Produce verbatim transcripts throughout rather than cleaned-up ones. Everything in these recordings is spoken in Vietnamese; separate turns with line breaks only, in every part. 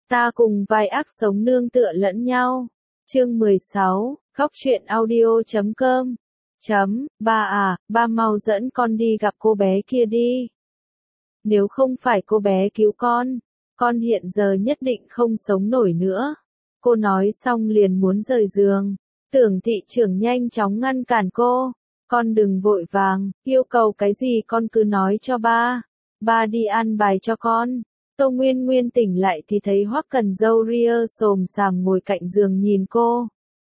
Ta cùng vài ác sống nương tựa lẫn nhau. Chương mười sáu, khóc chuyện audio chấm com. Chấm, ba à, ba mau dẫn con đi gặp cô bé kia đi. Nếu không phải cô bé cứu con, con hiện giờ nhất định không sống nổi nữa. Cô nói xong liền muốn rời giường. Tưởng thị trưởng nhanh chóng ngăn cản cô. Con đừng vội vàng, yêu cầu cái gì con cứ nói cho ba. Ba đi an bài cho con. Tô Nguyên Nguyên tỉnh lại thì thấy Hoắc Cần râu ria xồm xàm ngồi cạnh giường nhìn cô.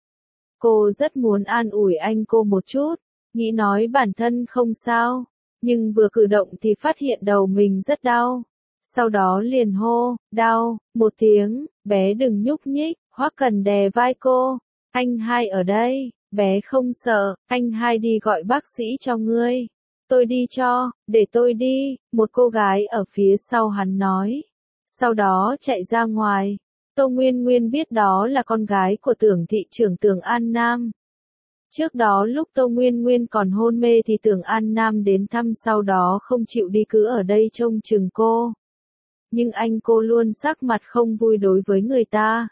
Cô rất muốn an ủi anh cô một chút, nghĩ nói bản thân không sao, nhưng vừa cử động thì phát hiện đầu mình rất đau. Sau đó liền hô, đau, một tiếng, bé đừng nhúc nhích, Hoắc Cần đè vai cô, anh hai ở đây, bé không sợ, anh hai đi gọi bác sĩ cho ngươi. Tôi đi cho, để tôi đi, một cô gái ở phía sau hắn nói. Sau đó chạy ra ngoài. Tô Nguyên Nguyên biết đó là con gái của Tưởng thị trưởng Tưởng An Nam. Trước đó lúc Tô Nguyên Nguyên còn hôn mê thì Tưởng An Nam đến thăm, sau đó không chịu đi cứ ở đây trông chừng cô. Nhưng anh cô luôn sắc mặt không vui đối với người ta.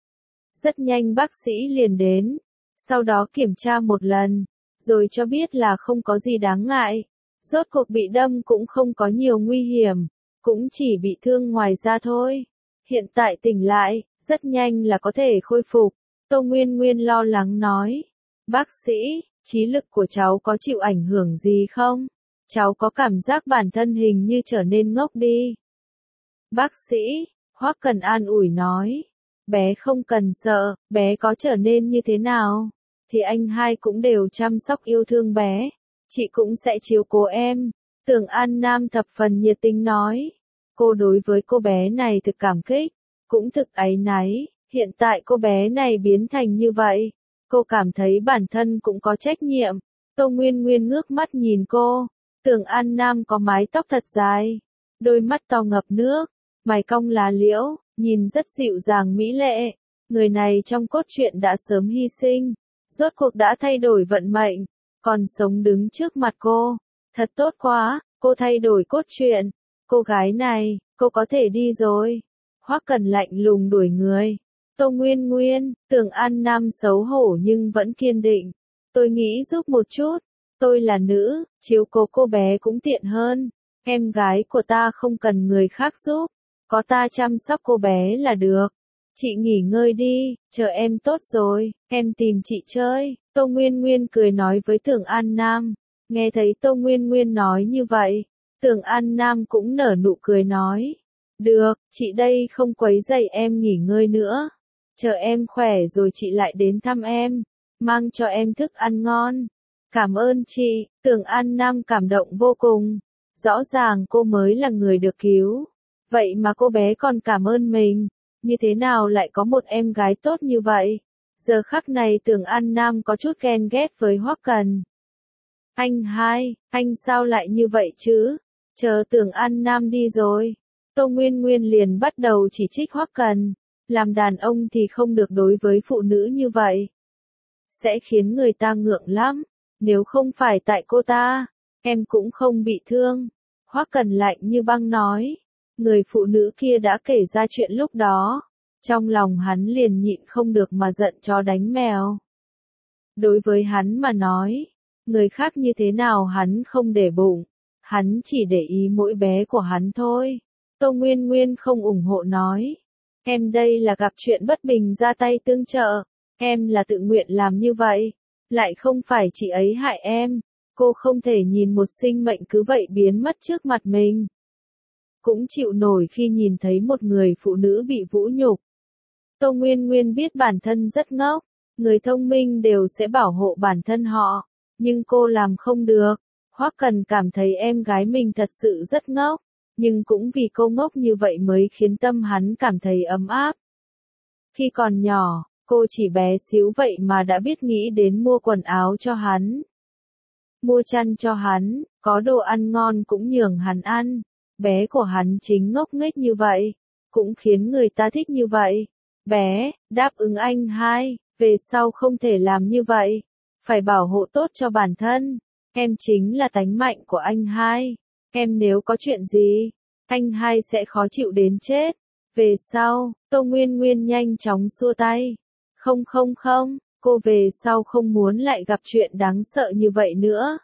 Rất nhanh bác sĩ liền đến, sau đó kiểm tra một lần, rồi cho biết là không có gì đáng ngại. Rốt cuộc bị đâm cũng không có nhiều nguy hiểm, cũng chỉ bị thương ngoài da thôi. Hiện tại tỉnh lại, rất nhanh là có thể khôi phục. Tô Nguyên Nguyên lo lắng nói. Bác sĩ, trí lực của cháu có chịu ảnh hưởng gì không? Cháu có cảm giác bản thân hình như trở nên ngốc đi. Bác sĩ, Hoắc Cần an ủi nói. Bé không cần sợ, bé có trở nên như thế nào, thì anh hai cũng đều chăm sóc yêu thương bé. Chị cũng sẽ chiếu cố em. Tưởng An Nam thập phần nhiệt tình nói. Cô đối với cô bé này thực cảm kích, cũng thực áy náy. Hiện tại cô bé này biến thành như vậy, cô cảm thấy bản thân cũng có trách nhiệm. Tô Nguyên Nguyên ngước mắt nhìn cô. Tưởng An Nam có mái tóc thật dài, đôi mắt to ngập nước, mày cong lá liễu, nhìn rất dịu dàng mỹ lệ. Người này trong cốt truyện đã sớm hy sinh, rốt cuộc đã thay đổi vận mệnh, còn sống đứng trước mặt cô. Thật tốt quá, cô thay đổi cốt truyện. Cô gái này, cô có thể đi rồi. Hoắc Cần lạnh lùng đuổi người. Tô Nguyên Nguyên, Tưởng An Nam xấu hổ nhưng vẫn kiên định. Tôi nghĩ giúp một chút. Tôi là nữ, chiếu cố cô bé cũng tiện hơn. Em gái của ta không cần người khác giúp. Có ta chăm sóc cô bé là được. Chị nghỉ ngơi đi, chờ em tốt rồi, em tìm chị chơi. Tô Nguyên Nguyên cười nói với Tưởng An Nam. Nghe thấy Tô Nguyên Nguyên nói như vậy, Tưởng An Nam cũng nở nụ cười nói. Được, chị đây không quấy rầy em nghỉ ngơi nữa. Chờ em khỏe rồi chị lại đến thăm em, mang cho em thức ăn ngon. Cảm ơn chị. Tưởng An Nam cảm động vô cùng. Rõ ràng cô mới là người được cứu, vậy mà cô bé còn cảm ơn mình. Như thế nào lại có một em gái tốt như vậy? Giờ khắc này Tưởng An Nam có chút ghen ghét với Hoắc Cần. Anh hai, anh sao lại như vậy chứ? Chờ Tưởng An Nam đi rồi, Tô Nguyên Nguyên liền bắt đầu chỉ trích Hoắc Cần. Làm đàn ông thì không được đối với phụ nữ như vậy, sẽ khiến người ta ngượng lắm. Nếu không phải tại cô ta, em cũng không bị thương. Hoắc Cần lạnh như băng nói. Người phụ nữ kia đã kể ra chuyện lúc đó. Trong lòng hắn liền nhịn không được mà giận chó đánh mèo. Đối với hắn mà nói, người khác như thế nào hắn không để bụng. Hắn chỉ để ý mỗi bé của hắn thôi. Tô Nguyên Nguyên không ủng hộ nói. Em đây là gặp chuyện bất bình ra tay tương trợ. Em là tự nguyện làm như vậy. Lại không phải chị ấy hại em. Cô không thể nhìn một sinh mệnh cứ vậy biến mất trước mặt mình. Cũng chịu nổi khi nhìn thấy một người phụ nữ bị vũ nhục. Tô Nguyên Nguyên biết bản thân rất ngốc. Người thông minh đều sẽ bảo hộ bản thân họ. Nhưng cô làm không được. Hoắc Cần cảm thấy em gái mình thật sự rất ngốc. Nhưng cũng vì cô ngốc như vậy mới khiến tâm hắn cảm thấy ấm áp. Khi còn nhỏ, cô chỉ bé xíu vậy mà đã biết nghĩ đến mua quần áo cho hắn, mua chăn cho hắn, có đồ ăn ngon cũng nhường hắn ăn. Bé của hắn chính ngốc nghếch như vậy, cũng khiến người ta thích như vậy. Bé, đáp ứng anh hai, về sau không thể làm như vậy, phải bảo hộ tốt cho bản thân. Em chính là tánh mạnh của anh hai. Em nếu có chuyện gì, anh hai sẽ khó chịu đến chết. Về sau, Tô Nguyên Nguyên nhanh chóng xua tay. Không không không, cô về sau không muốn lại gặp chuyện đáng sợ như vậy nữa.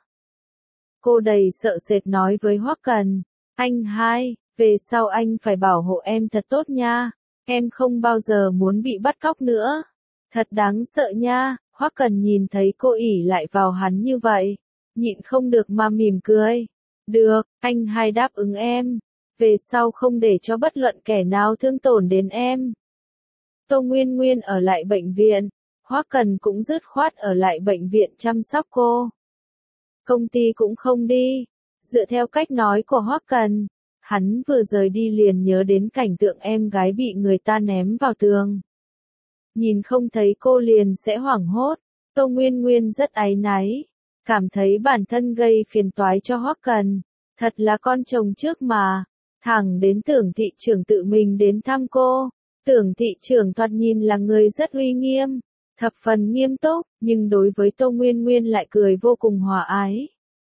Cô đầy sợ sệt nói với Hoắc Cần, anh hai, về sau anh phải bảo hộ em thật tốt nha, em không bao giờ muốn bị bắt cóc nữa. Thật đáng sợ nha, Hoắc Cần nhìn thấy cô ỉ lại vào hắn như vậy, nhịn không được mà mỉm cười. Được, anh hai đáp ứng em, về sau không để cho bất luận kẻ nào thương tổn đến em. Tô Nguyên Nguyên ở lại bệnh viện, Hoắc Cần cũng dứt khoát ở lại bệnh viện chăm sóc cô. Công ty cũng không đi. Dựa theo cách nói của Hoắc Cần, hắn vừa rời đi liền nhớ đến cảnh tượng em gái bị người ta ném vào tường. Nhìn không thấy cô liền sẽ hoảng hốt. Tô Nguyên Nguyên rất áy náy, cảm thấy bản thân gây phiền toái cho Hoắc Cần. Thật là con chồng trước mà. Thẳng đến Tưởng thị trưởng tự mình đến thăm cô. Tưởng thị trưởng thoạt nhìn là người rất uy nghiêm, thập phần nghiêm túc, nhưng đối với Tô Nguyên Nguyên lại cười vô cùng hòa ái.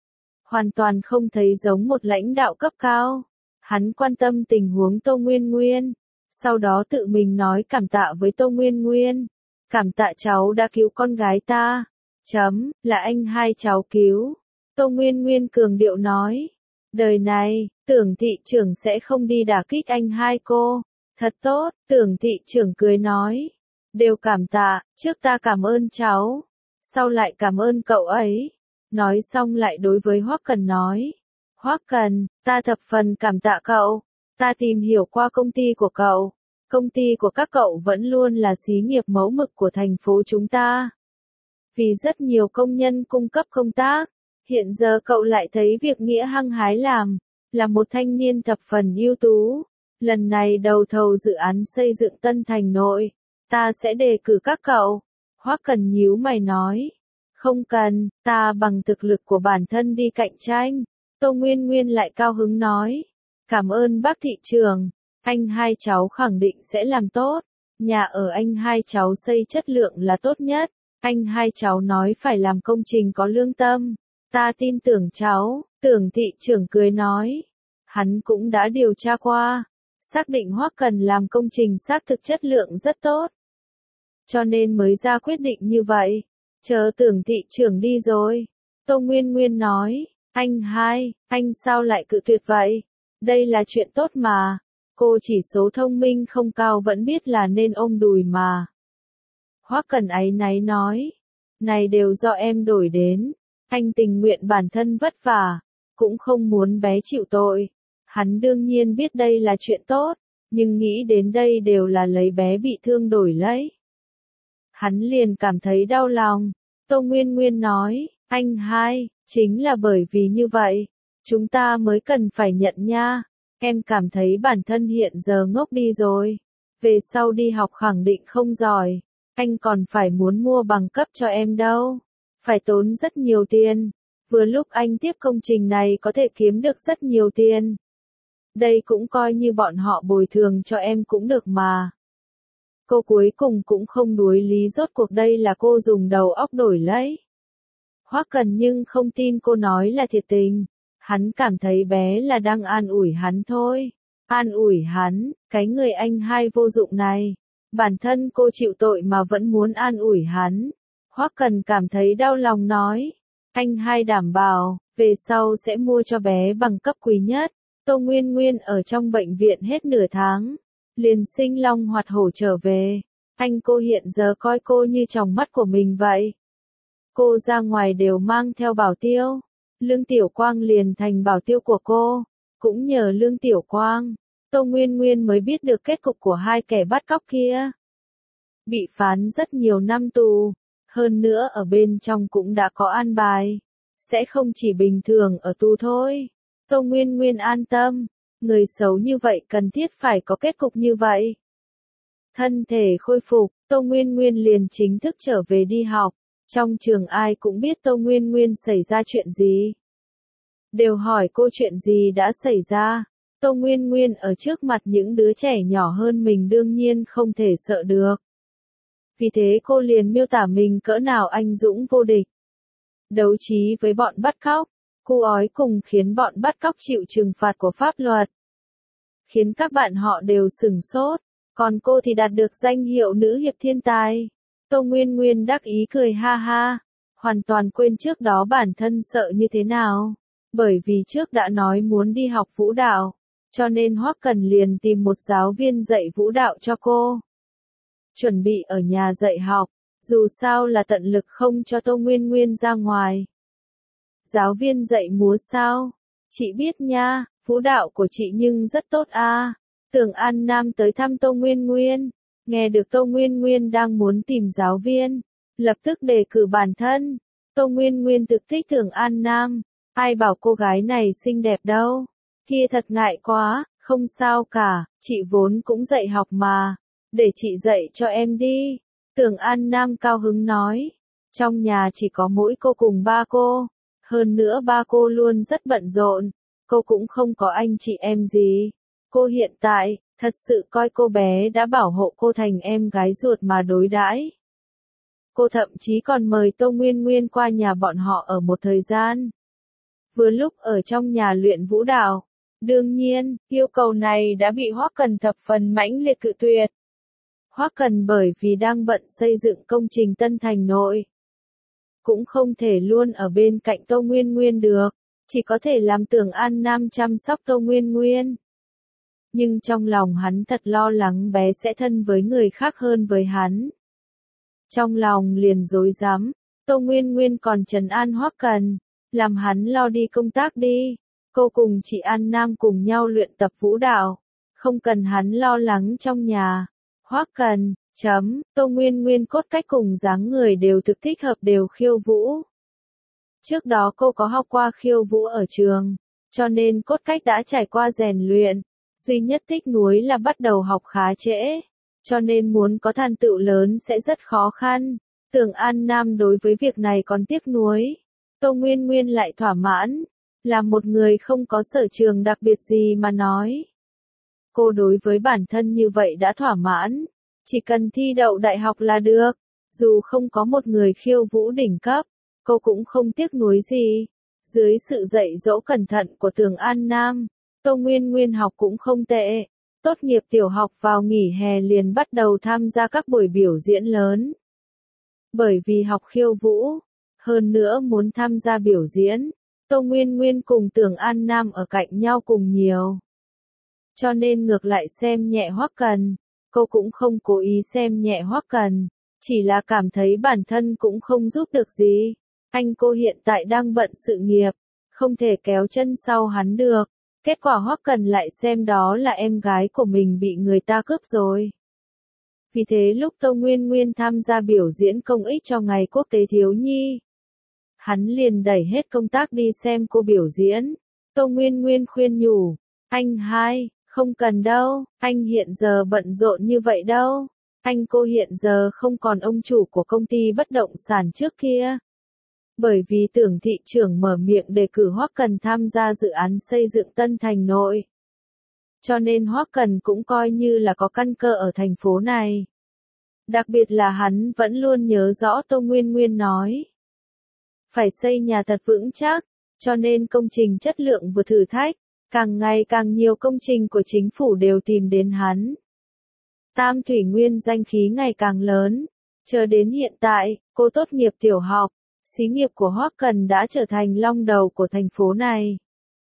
Hoàn toàn không thấy giống một lãnh đạo cấp cao. Hắn quan tâm tình huống Tô Nguyên Nguyên, sau đó tự mình nói cảm tạ với Tô Nguyên Nguyên. Cảm tạ cháu đã cứu con gái ta. Chấm, là anh hai cháu cứu. Tô Nguyên Nguyên cường điệu nói. Đời này, Tưởng thị trưởng sẽ không đi đả kích anh hai cô. Thật tốt, Tưởng thị trưởng cười nói. Đều cảm tạ, trước ta cảm ơn cháu, sau lại cảm ơn cậu ấy. Nói xong lại đối với Hoắc Cần nói. Hoắc Cần, ta thập phần cảm tạ cậu. Ta tìm hiểu qua công ty của cậu. Công ty của các cậu vẫn luôn là xí nghiệp mẫu mực của thành phố chúng ta. Vì rất nhiều công nhân cung cấp công tác, hiện giờ cậu lại thấy việc nghĩa hăng hái làm, là một thanh niên thập phần ưu tú. Lần này đầu thầu dự án xây dựng Tân Thành Nội, ta sẽ đề cử các cậu. Hoắc Cần nhíu mày nói. Không cần, ta bằng thực lực của bản thân đi cạnh tranh. Tô Nguyên Nguyên lại cao hứng nói. Cảm ơn bác thị trưởng, anh hai cháu khẳng định sẽ làm tốt. Nhà ở anh hai cháu xây chất lượng là tốt nhất. Anh hai cháu nói phải làm công trình có lương tâm. Ta tin tưởng cháu, Tưởng thị trưởng cười nói. Hắn cũng đã điều tra qua, xác định Hoắc Cần làm công trình xác thực chất lượng rất tốt. Cho nên mới ra quyết định như vậy. Chờ Tưởng thị trưởng đi rồi. Tô Nguyên Nguyên nói, anh hai, anh sao lại cự tuyệt vậy? Đây là chuyện tốt mà. Cô chỉ số thông minh không cao vẫn biết là nên ôm đùi mà. Hoắc Cần áy náy nói, này đều do em đổi đến. Anh tình nguyện bản thân vất vả, cũng không muốn bé chịu tội. Hắn đương nhiên biết đây là chuyện tốt, nhưng nghĩ đến đây đều là lấy bé bị thương đổi lấy. Hắn liền cảm thấy đau lòng. Tô Nguyên Nguyên nói, anh hai, chính là bởi vì như vậy, chúng ta mới cần phải nhận nha. Em cảm thấy bản thân hiện giờ ngốc đi rồi. Về sau đi học khẳng định không giỏi. Anh còn phải muốn mua bằng cấp cho em đâu. Phải tốn rất nhiều tiền. Vừa lúc anh tiếp công trình này có thể kiếm được rất nhiều tiền. Đây cũng coi như bọn họ bồi thường cho em cũng được mà. Cô cuối cùng cũng không đuối lý, rốt cuộc đây là cô dùng đầu óc đổi lấy. Hoắc Cần nhưng không tin cô nói là thiệt tình. Hắn cảm thấy bé là đang an ủi hắn thôi. An ủi hắn, cái người anh hai vô dụng này. Bản thân cô chịu tội mà vẫn muốn an ủi hắn. Hoắc Cần cảm thấy đau lòng nói. Anh hai đảm bảo, về sau sẽ mua cho bé bằng cấp quý nhất. Tô Nguyên Nguyên ở trong bệnh viện hết nửa tháng. Liền sinh long hoạt hổ trở về. Anh cô hiện giờ coi cô như tròng mắt của mình vậy. Cô ra ngoài đều mang theo bảo tiêu. Lương Tiểu Quang liền thành bảo tiêu của cô. Cũng nhờ Lương Tiểu Quang, Tô Nguyên Nguyên mới biết được kết cục của hai kẻ bắt cóc kia. Bị phán rất nhiều năm tù. Hơn nữa ở bên trong cũng đã có an bài. Sẽ không chỉ bình thường ở tù thôi. Tô Nguyên Nguyên an tâm. Người xấu như vậy cần thiết phải có kết cục như vậy. Thân thể khôi phục, Tô Nguyên Nguyên liền chính thức trở về đi học. Trong trường ai cũng biết Tô Nguyên Nguyên xảy ra chuyện gì. Đều hỏi cô chuyện gì đã xảy ra. Tô Nguyên Nguyên ở trước mặt những đứa trẻ nhỏ hơn mình đương nhiên không thể sợ được. Vì thế cô liền miêu tả mình cỡ nào anh dũng vô địch. Đấu trí với bọn bắt cóc, cu ói cùng khiến bọn bắt cóc chịu trừng phạt của pháp luật. khiến các bạn họ đều sửng sốt. Còn cô thì đạt được danh hiệu nữ hiệp thiên tài. Tô Nguyên Nguyên đắc ý cười ha ha, hoàn toàn quên trước đó bản thân sợ như thế nào. Bởi vì trước đã nói muốn đi học vũ đạo, cho nên Hoắc Cần liền tìm một giáo viên dạy vũ đạo cho cô. Chuẩn bị ở nhà dạy học, dù sao là tận lực không cho Tô Nguyên Nguyên ra ngoài. Giáo viên dạy múa sao? Chị biết nha, vũ đạo của chị nhưng rất tốt a. Tưởng An Nam tới thăm Tô Nguyên Nguyên, nghe được Tô Nguyên Nguyên đang muốn tìm giáo viên, lập tức đề cử bản thân. Tô Nguyên Nguyên thực thích Tưởng An Nam, ai bảo cô gái này xinh đẹp đâu. Kia thật ngại quá, không sao cả, chị vốn cũng dạy học mà, để chị dạy cho em đi. Tưởng An Nam cao hứng nói, trong nhà chỉ có mỗi cô cùng ba cô, hơn nữa ba cô luôn rất bận rộn, cô cũng không có anh chị em gì. Cô hiện tại, thật sự coi cô bé đã bảo hộ cô thành em gái ruột mà đối đãi. Cô thậm chí còn mời Tô Nguyên Nguyên qua nhà bọn họ ở một thời gian. Vừa lúc ở trong nhà luyện vũ đạo. Đương nhiên, yêu cầu này đã bị Hoắc Cần thập phần mãnh liệt cự tuyệt. Hoắc Cần bởi vì đang bận xây dựng công trình Tân Thành Nội, cũng không thể luôn ở bên cạnh Tô Nguyên Nguyên được, chỉ có thể làm Tưởng An Nam chăm sóc Tô Nguyên Nguyên. Nhưng trong lòng hắn thật lo lắng bé sẽ thân với người khác hơn với hắn. Trong lòng liền rối rắm, Tô Nguyên Nguyên còn trấn an Hoắc Cần, làm hắn lo đi công tác đi, cô cùng chị An Nam cùng nhau luyện tập vũ đạo, không cần hắn lo lắng trong nhà. Hoắc Cần, chấm, Tô Nguyên Nguyên cốt cách cùng dáng người đều thực thích hợp đều khiêu vũ. Trước đó cô có học qua khiêu vũ ở trường, cho nên cốt cách đã trải qua rèn luyện, duy nhất tiếc nuối là bắt đầu học khá trễ, cho nên muốn có thành tựu lớn sẽ rất khó khăn. Tưởng An Nam đối với việc này còn tiếc nuối, Tô Nguyên Nguyên lại thỏa mãn, là một người không có sở trường đặc biệt gì mà nói. Cô đối với bản thân như vậy đã thỏa mãn, chỉ cần thi đậu đại học là được, dù không có một người khiêu vũ đỉnh cấp, cô cũng không tiếc nuối gì. Dưới sự dạy dỗ cẩn thận của Tưởng An Nam, Tô Nguyên Nguyên học cũng không tệ, tốt nghiệp tiểu học vào nghỉ hè liền bắt đầu tham gia các buổi biểu diễn lớn. Bởi vì học khiêu vũ, hơn nữa muốn tham gia biểu diễn, Tô Nguyên Nguyên cùng Tưởng An Nam ở cạnh nhau cùng nhiều. Cho nên ngược lại xem nhẹ Hoắc Cần, cô cũng không cố ý xem nhẹ Hoắc Cần, chỉ là cảm thấy bản thân cũng không giúp được gì. Anh cô hiện tại đang bận sự nghiệp, không thể kéo chân sau hắn được. Kết quả Hoắc Cần lại xem đó là em gái của mình bị người ta cướp rồi. Vì thế lúc Tô Nguyên Nguyên tham gia biểu diễn công ích cho Ngày Quốc tế Thiếu nhi, hắn liền đẩy hết công tác đi xem cô biểu diễn. Tô Nguyên Nguyên khuyên nhủ, anh hai, không cần đâu, anh hiện giờ bận rộn như vậy đâu. Anh cô hiện giờ không còn ông chủ của công ty bất động sản trước kia. Bởi vì Tưởng thị trưởng mở miệng đề cử Hoắc Cần tham gia dự án xây dựng Tân Thành Nội, cho nên Hoắc Cần cũng coi như là có căn cơ ở thành phố này. Đặc biệt là hắn vẫn luôn nhớ rõ Tô Nguyên Nguyên nói, phải xây nhà thật vững chắc, cho nên công trình chất lượng vừa thử thách, càng ngày càng nhiều công trình của chính phủ đều tìm đến hắn. Tam Thủy Nguyên danh khí ngày càng lớn, chờ đến hiện tại, cô tốt nghiệp tiểu học, xí nghiệp của Hoắc Cần đã trở thành long đầu của thành phố này.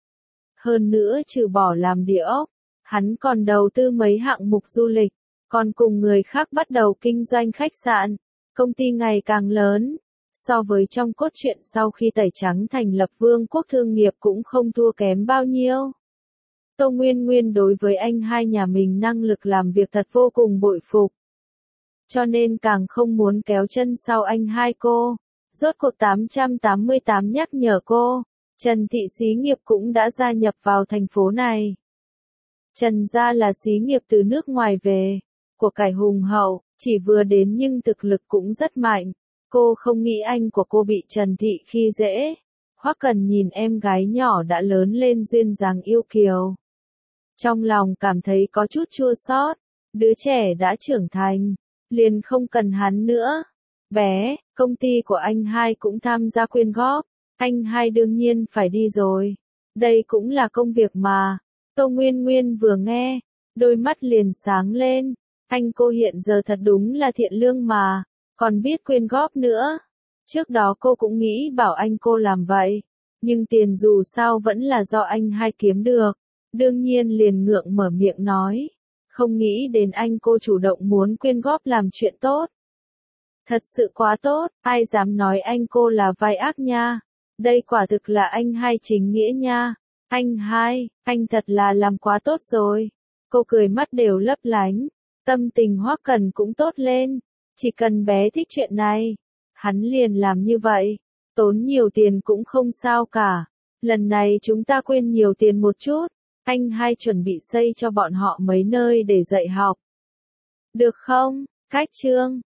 Hơn nữa trừ bỏ làm địa ốc, hắn còn đầu tư mấy hạng mục du lịch, còn cùng người khác bắt đầu kinh doanh khách sạn, công ty ngày càng lớn. So với trong cốt truyện sau khi tẩy trắng thành lập vương quốc thương nghiệp cũng không thua kém bao nhiêu. Tô Nguyên Nguyên đối với anh hai nhà mình năng lực làm việc thật vô cùng bội phục. Cho nên càng không muốn kéo chân sau anh hai cô. Rốt cuộc tám trăm tám mươi tám nhắc nhở cô, Trần thị xí nghiệp cũng đã gia nhập vào thành phố này. Trần gia là xí nghiệp từ nước ngoài về, của cải hùng hậu, chỉ vừa đến nhưng thực lực cũng rất mạnh. Cô không nghĩ anh của cô bị Trần thị khi dễ. Hoắc Cần nhìn em gái nhỏ đã lớn lên duyên dáng yêu kiều, trong lòng cảm thấy có chút chua xót. Đứa trẻ đã trưởng thành, liền không cần hắn nữa. Bé, công ty của anh hai cũng tham gia quyên góp, anh hai đương nhiên phải đi rồi. Đây cũng là công việc mà. Tô Nguyên Nguyên vừa nghe, đôi mắt liền sáng lên. Anh cô hiện giờ thật đúng là thiện lương mà, còn biết quyên góp nữa. Trước đó cô cũng nghĩ bảo anh cô làm vậy, nhưng tiền dù sao vẫn là do anh hai kiếm được. Đương nhiên liền ngượng mở miệng nói, không nghĩ đến anh cô chủ động muốn quyên góp làm chuyện tốt. Thật sự quá tốt, ai dám nói anh cô là vai ác nha. Đây quả thực là anh hai chính nghĩa nha. Anh hai, anh thật là làm quá tốt rồi. Cô cười mắt đều lấp lánh, tâm tình Hoắc Cần cũng tốt lên. Chỉ cần bé thích chuyện này, hắn liền làm như vậy. Tốn nhiều tiền cũng không sao cả. Lần này chúng ta quên nhiều tiền một chút. Anh hai chuẩn bị xây cho bọn họ mấy nơi để dạy học. Được không? Cách chương